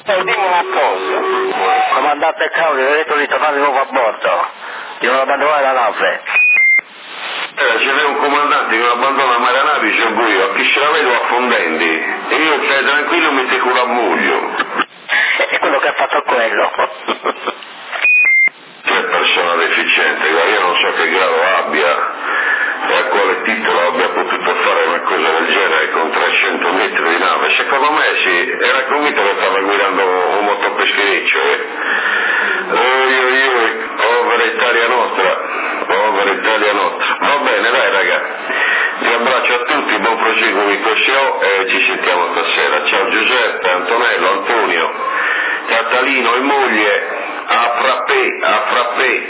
Dimmi una cosa. Comandante Claudio, ho detto di tornare di nuovo a bordo. Devono abbandonare la nave. Ce n'è un comandante che non abbandona mai la nave, c'è io, a chi ce la vedo affondenti. E io stai tranquillo, mi stai con muglio. È quello che ha fatto quello. Che persona deficiente, io non so che grado abbia e a quale titolo abbia potuto fare una cosa del genere con 300 metri di nave. Secondo me sì, era convinto che stava guidando un motopeschereccio. Povera Italia nostra, povera Italia nostra. Va bene, dai raga, vi abbraccio a tutti, buon proseguo di questo show e ci sentiamo stasera. Ciao Giuseppe, Antonello, Antonio, Catalino e moglie, a frappè, a frappè.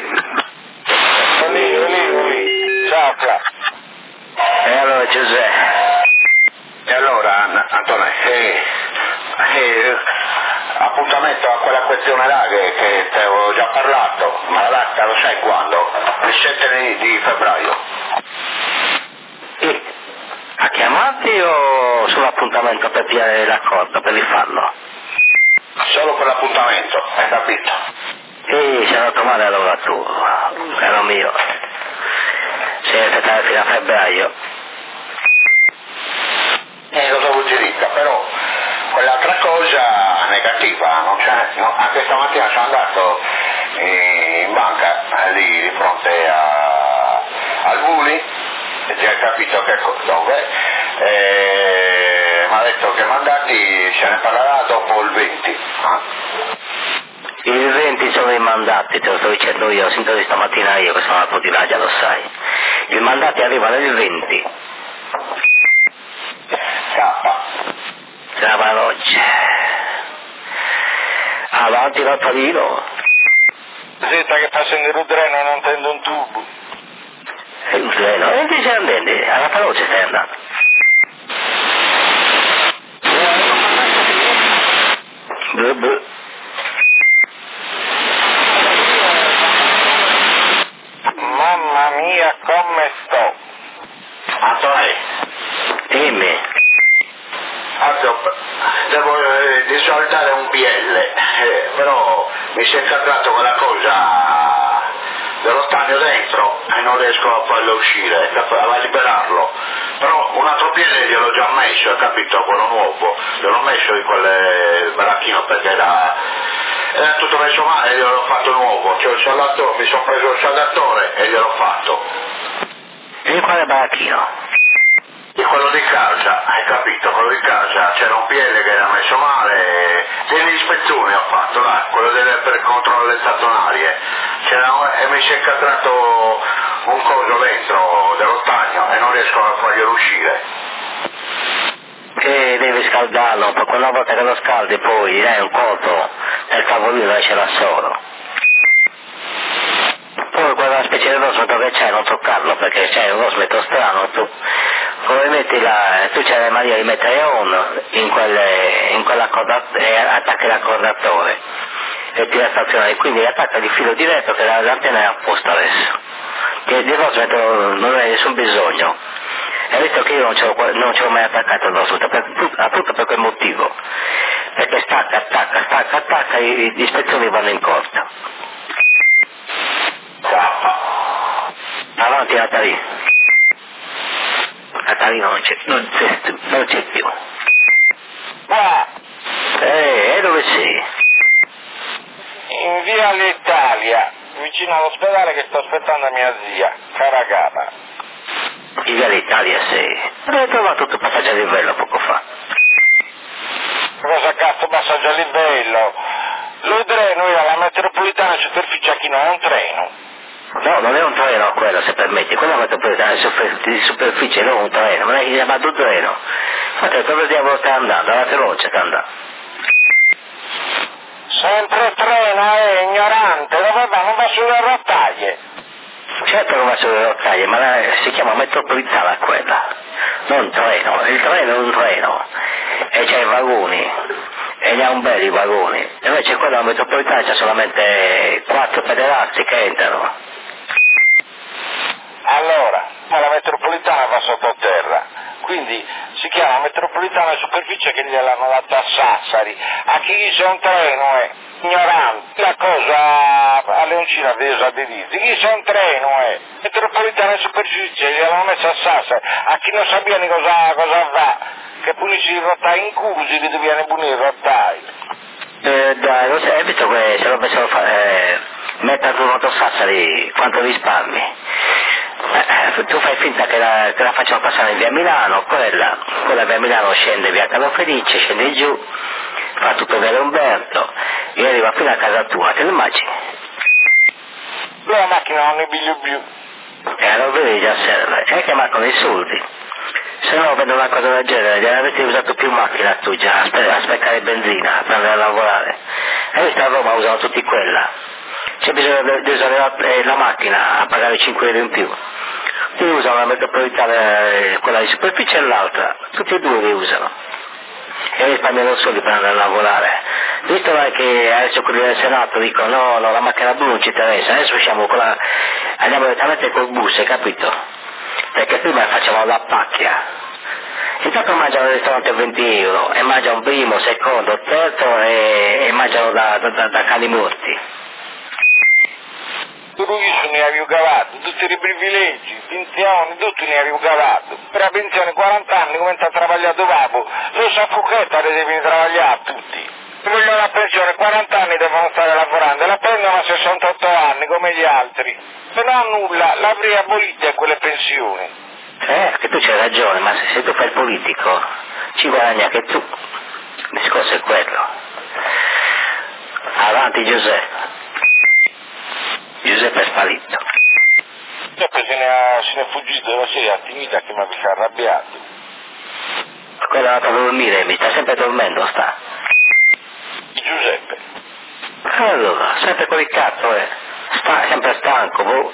Ciao. E allora Giuseppe? E allora, Antonello, appuntamento a quella questione là che te avevo già parlato, ma la data lo sai quando? Il 7 di febbraio. A chiamarti o sull'appuntamento per pigliare l'accordo, per rifarlo? Solo per l'appuntamento, hai capito? Sì, sei andato male allora tu, caro mio. Sei aspettato fino a febbraio. Cosa vuol dire? Però quell'altra cosa negativa non c'è, no? Anche stamattina sono andato in banca lì di fronte al Buli e ti hai capito che dove mi ha detto che mandati se ne parlerà dopo il 20. Il 20 sono i mandati, te lo sto dicendo io, lo sento di stamattina io che sono andato di là, già lo sai. I mandati arrivano il 20. Chiamano oggi. Avanti Natalino. Senta che sta scendendo il treno, non tendo un tubo. Il treno? E che stai andando? Alla veloce stai andando. Mamma mia, come sto. Antonio. Dimmi. Devo risoltare un PL, però mi si è incastrato quella cosa dello stagno dentro e non riesco a farlo uscire, a liberarlo. Però un altro PL gliel'ho già messo, hai capito, quello nuovo, gliel'ho messo in quel baracchino perché era tutto messo male e gliel'ho fatto nuovo, cioè mi sono preso il saldatore e gliel'ho fatto. E quale baracchino? E quello di casa, hai capito, quello di casa, c'era un PL che era messo male, delle ispezioni ho fatto, là, quello per il controllo delle stazionarie, e mi si è incastrato un coso dentro dello stagno e non riesco a farglielo uscire. Che devi scaldarlo, perché una volta che lo scaldi poi dai un colpo nel tavolino e ce l'ha solo. Poi quella specie di rosmetto che c'è non toccarlo perché c'è un rosmetto strano, tu come metti tu c'hai la mania di mettere on in quell'accordatore, attacchi l'accordatore e ti stazione, quindi attacca il filo diretto che l'antenna è apposta adesso, che di rosmetto non hai nessun bisogno. Hai visto che io non ce l'ho mai attaccato il rosmetto, appunto per quel motivo, perché attacca, gli ispezioni vanno in corsa. Avanti Natalino. Natalino non c'è più. E dove sei? In via l'Italia, vicino all'ospedale che sto aspettando mia zia, Caragata. In via l'Italia sei? Dove hai trovato tutto il passaggio a livello poco fa? Cosa cazzo passaggio a livello? Lui treno, io alla metropolitana Superficiachino è un treno. No, non è un treno quello, se permetti, quella metropolitana di superficie non è un treno, non è chiamato un treno. Infatti dove diavolo stai andando? Alla veloce sta andando. Sempre treno, ignorante, dove va? Non va sulle rotaie. Certo non va sulle rotaie, ma si chiama metropolitana quella, non treno. Il treno è un treno, e c'ha i vagoni, e ne ha un bel i vagoni. E invece quella metropolitana c'ha solamente 4 pedalazzi che entrano. Allora, la metropolitana va sottoterra, quindi si chiama metropolitana di superficie che gliel'hanno data a Sassari. A chi dice un treno è ignorante, la cosa a Leoncina Desa di Rizzi, chi dice un treno è metropolitana di superficie gliel'hanno messa a Sassari, a chi non sapeva ni cosa va, che punisce i rotai in cusi li dobbiamo punire i rotai. Dai, lo sai, hai visto che se lo pensavo mettere sul moto Sassari quanto risparmi? Tu fai finta che la facciamo passare in via Milano, quella via Milano scende via Carlo Felice, scende giù, fa tutto via Umberto e arriva fino a casa tua, te lo immagini? La macchina non ne piglio più. Lo vedi già serve, è che mancano i soldi. Se no vedo una cosa del genere, già avresti usato più macchina tu già, a speccare benzina, per andare a lavorare. E visto a Roma usano tutti quella. C'è bisogno di usare la macchina a pagare 5 euro in più. Tu usano la metropolitana, quella di superficie e l'altra, tutti e due li usano. E risparmiano soldi per andare a lavorare. Visto che adesso quelli del Senato dicono no, la macchina blu non ci interessa, adesso andiamo direttamente col bus, hai capito? Perché prima facciamo la pacchia. Intanto mangiano al ristorante 20 euro e mangiano primo, secondo, terzo e mangiano da cani morti. Lui ne avevo cavato, tutti i privilegi, pensioni, tutti ne avevo cavato. Per la pensione 40 anni come sta travagliato papo, lo sa Fucchetta devi travagliare tutti. Se vogliono la pensione 40 anni devono stare lavorando e la prendono a 68 anni come gli altri. Se no nulla, l'avrei abolita quelle pensioni. Che tu c'hai ragione, ma se tu fai il politico ci guadagni anche tu. Il discorso è quello. Avanti Giuseppe. Giuseppe è sparito. Giuseppe se ne è fuggito dalla serie timida che mi aveva arrabbiato. Quello è andato a dormire, mi sta sempre dormendo, sta. Giuseppe. Allora, sempre con il cazzo, sempre stanco, boh.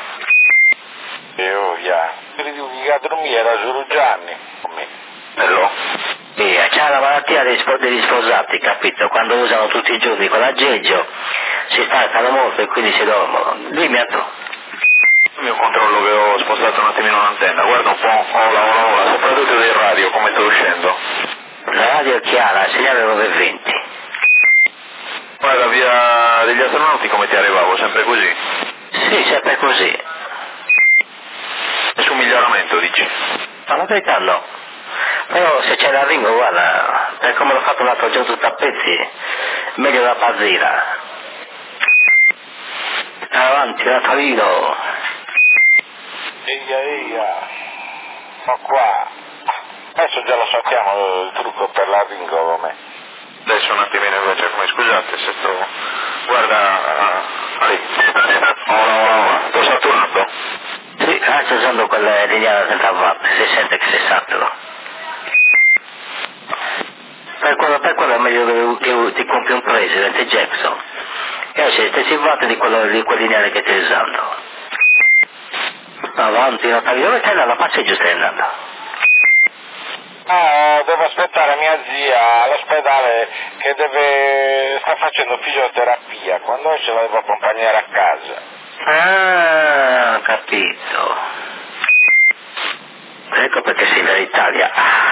Credevo che a dormire era solo Gianni. Bello? C'ha la malattia degli sposati, capito? Quando usano tutti i giorni con l'aggeggio si stancano molto e quindi si dormono. Dimmi a tu. Il mio controllo che ho spostato un attimino l'antenna, guarda un po', ora, soprattutto del radio, come sta uscendo. La radio è chiara, il segnale 920. Guarda, via degli astronauti come ti arrivavo, sempre così? Sì, sempre così. Nessun miglioramento, dici? Ma la verità no. Però se c'è la Ringo, guarda, per come l'ho fatto l'altro giorno tutto a pezzi, meglio la Pazzira. Avanti, Natalino. Eia. Ma qua. Adesso già lo sappiamo il trucco per la Ringo come. Adesso un attimino invece, come scusate se sto... Guarda... lì. Ora, sto saturando? Sì, sto usando quella lineare da 30 watt, si sente che si satura. Per quello è meglio che ti compri un President Jackson. E esce gli stessi watt di quel lineare che stai usando. Avanti, Natalia, dove stai andando? A passeggio stai andando? Devo aspettare mia zia all'ospedale che sta facendo fisioterapia. Quando esce la devo accompagnare a casa. Ho capito. Ecco perché sei dall'Italia.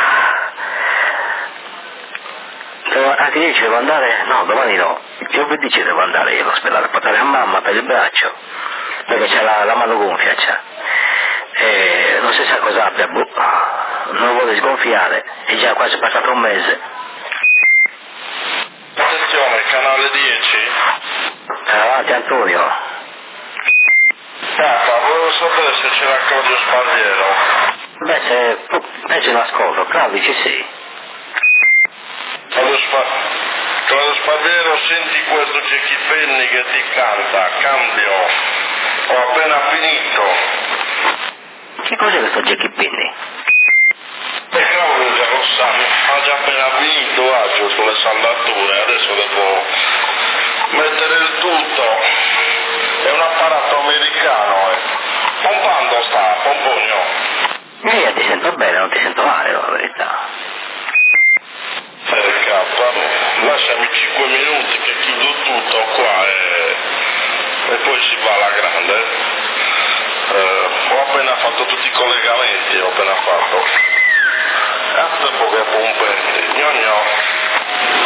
Anche ieri devo andare, no, domani no, giovedì ci devo andare io all'ospedale a portare a mamma per il braccio, perché c'è la mano gonfia, c'è. E non si sa cosa abbia, non vuole sgonfiare, è già quasi passato un mese. Attenzione, canale 10. Avanti Antonio. Volevo sapere se c'era Claudio Sparviero. Beh, se non ascolto, Claudio ci sei. Claudio Sparviero, senti questo Jackie Penny che ti canta, cambio, ho appena finito. Che cos'è questo Jackie Penny? Claudio già lo sa, ha già appena finito agio sulle saldature, adesso devo mettere il tutto, è un apparato americano, pompando sta, pompogno. Ti sento bene, non ti sento male, la verità. Lasciami 5 minuti che chiudo tutto qua e poi si va alla grande. Ho appena fatto tutti i collegamenti, ho appena fatto. A dopo che pompe, gno gno.